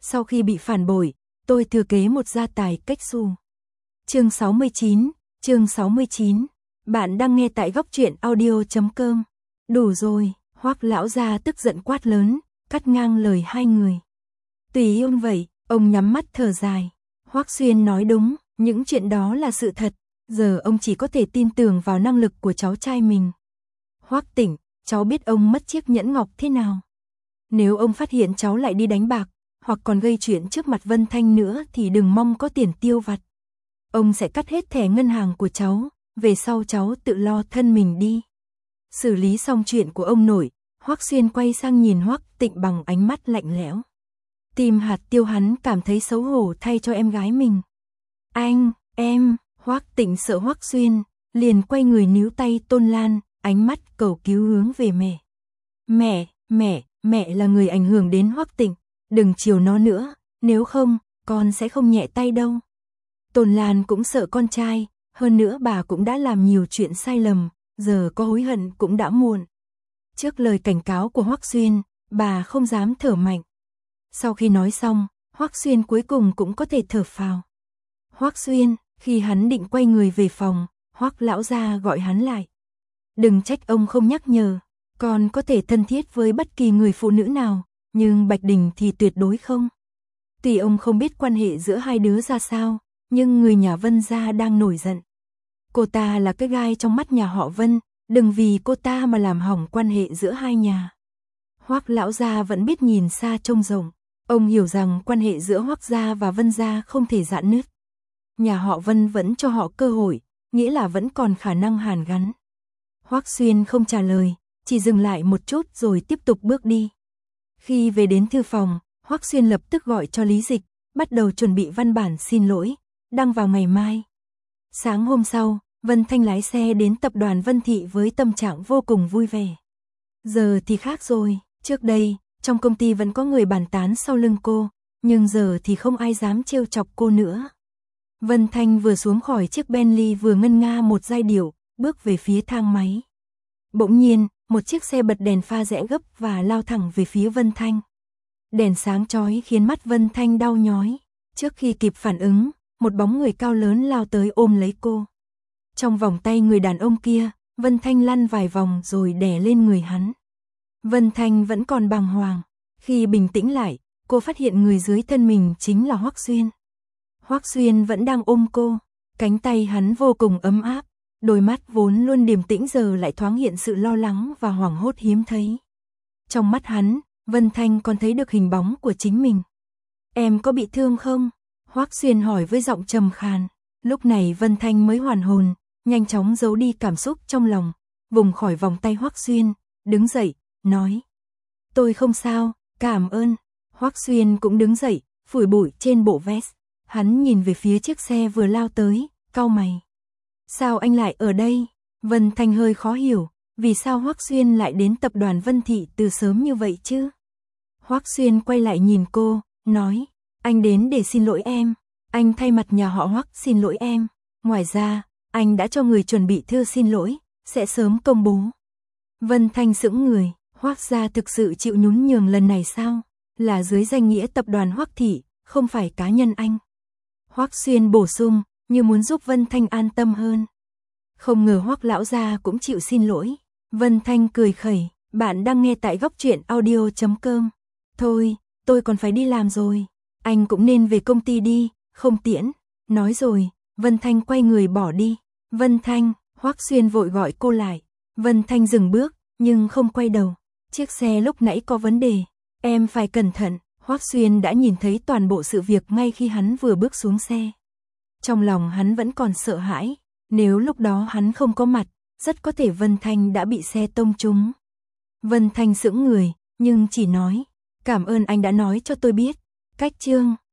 Sau khi bị phản bội, tôi thừa kế một gia tài cách xù. Chương 69. Bạn đang nghe tại góc truyện audio.com. Đủ rồi, Hoắc lão gia tức giận quát lớn, cắt ngang lời hai người. Tùy ông vậy, ông nhắm mắt thở dài. Hoắc Xuyên nói đúng, những chuyện đó là sự thật, giờ ông chỉ có thể tin tưởng vào năng lực của cháu trai mình. Hoắc Tĩnh, cháu biết ông mất chiếc nhẫn ngọc thế nào. Nếu ông phát hiện cháu lại đi đánh bạc, hoặc còn gây chuyện trước mặt Vân Thanh nữa thì đừng mong có tiền tiêu vặt. Ông sẽ cắt hết thẻ ngân hàng của cháu, về sau cháu tự lo thân mình đi. Xử lý xong chuyện của ông nội, Hoắc Xuyên quay sang nhìn Hoắc Tĩnh bằng ánh mắt lạnh lẽo. Tim hạt tiêu hắn cảm thấy xấu hổ thay cho em gái mình. Em, Hoắc Tĩnh sợ Hoắc Xuyên, liền quay người níu tay Tôn Lan, ánh mắt cầu cứu hướng về mẹ. Mẹ là người ảnh hưởng đến Hoắc Tĩnh, đừng chiều nó nữa, nếu không, con sẽ không nhẹ tay đâu. Tôn Lan cũng sợ con trai, hơn nữa bà cũng đã làm nhiều chuyện sai lầm, giờ có hối hận cũng đã muộn. Trước lời cảnh cáo của Hoắc Xuyên, bà không dám thở mạnh. Sau khi nói xong, Hoắc Xuyên cuối cùng cũng có thể thở phào. Hoắc Xuyên, khi hắn định quay người về phòng, Hoắc lão gia gọi hắn lại. Đừng trách ông không nhắc nhở, con có thể thân thiết với bất kỳ người phụ nữ nào, nhưng Bạch Đình thì tuyệt đối không. Tuy ông không biết quan hệ giữa hai đứa ra sao, nhưng người nhà Vân gia đang nổi giận. Cô ta là cái gai trong mắt nhà họ Vân, đừng vì cô ta mà làm hỏng quan hệ giữa hai nhà. Hoắc lão gia vẫn biết nhìn xa trông rộng, ông hiểu rằng quan hệ giữa Hoắc gia và Vân gia không thể rạn nứt. Nhà họ Vân vẫn cho họ cơ hội, nghĩa là vẫn còn khả năng hàn gắn. Hoắc Xuyên không trả lời, chỉ dừng lại một chút rồi tiếp tục bước đi. Khi về đến thư phòng, Hoắc Xuyên lập tức gọi cho Lý Dịch, bắt đầu chuẩn bị văn bản xin lỗi, đăng vào ngày mai. Sáng hôm sau, Vân Thanh lái xe đến tập đoàn Vân Thị với tâm trạng vô cùng vui vẻ. Giờ thì khác rồi, trước đây, trong công ty vẫn có người bàn tán sau lưng cô, nhưng giờ thì không ai dám trêu chọc cô nữa. Vân Thanh vừa xuống khỏi chiếc Bentley vừa ngân nga một giai điệu, bước về phía thang máy. Bỗng nhiên, một chiếc xe bật đèn pha rẽ gấp và lao thẳng về phía Vân Thanh. Đèn sáng chói khiến mắt Vân Thanh đau nhói. Trước khi kịp phản ứng, một bóng người cao lớn lao tới ôm lấy cô. Trong vòng tay người đàn ông kia, Vân Thanh lăn vài vòng rồi đè lên người hắn. Vân Thanh vẫn còn bàng hoàng. Khi bình tĩnh lại, cô phát hiện người dưới thân mình chính là Hoắc Xuyên. Hoắc Xuyên vẫn đang ôm cô, cánh tay hắn vô cùng ấm áp, đôi mắt vốn luôn điềm tĩnh giờ lại thoáng hiện sự lo lắng và hoảng hốt hiếm thấy. Trong mắt hắn, Vân Thanh còn thấy được hình bóng của chính mình. Em có bị thương không? Hoắc Xuyên hỏi với giọng trầm khàn. Lúc này Vân Thanh mới hoàn hồn, nhanh chóng giấu đi cảm xúc trong lòng, vùng khỏi vòng tay Hoắc Xuyên, đứng dậy, nói. Tôi không sao, cảm ơn. Hoắc Xuyên cũng đứng dậy, phủi bụi trên bộ vest. Hắn nhìn về phía chiếc xe vừa lao tới, cau mày. Sao anh lại ở đây? Vân Thanh hơi khó hiểu, vì sao Hoắc Xuyên lại đến tập đoàn Vân Thị từ sớm như vậy chứ? Hoắc Xuyên quay lại nhìn cô, nói, anh đến để xin lỗi em, anh thay mặt nhà họ Hoắc xin lỗi em, ngoài ra, anh đã cho người chuẩn bị thư xin lỗi, sẽ sớm công bố. Vân Thanh sững người, Hoắc gia thực sự chịu nhún nhường lần này sao? Là dưới danh nghĩa tập đoàn Hoắc Thị, không phải cá nhân anh. Hoắc Xuyên bổ sung, như muốn giúp Vân Thanh an tâm hơn. Không ngờ Hoắc lão gia cũng chịu xin lỗi. Vân Thanh cười khẩy, bạn đang nghe tại góc truyện audio.com. Thôi, tôi còn phải đi làm rồi. Anh cũng nên về công ty đi, không tiễn. Nói rồi, Vân Thanh quay người bỏ đi. Vân Thanh, Hoắc Xuyên vội gọi cô lại. Vân Thanh dừng bước, nhưng không quay đầu. Chiếc xe lúc nãy có vấn đề. Em phải cẩn thận. Hoắc Xuyên đã nhìn thấy toàn bộ sự việc ngay khi hắn vừa bước xuống xe. Trong lòng hắn vẫn còn sợ hãi. Nếu lúc đó hắn không có mặt, rất có thể Vân Thanh đã bị xe tông trúng. Vân Thanh sững người, nhưng chỉ nói, cảm ơn anh đã nói cho tôi biết. Cách chương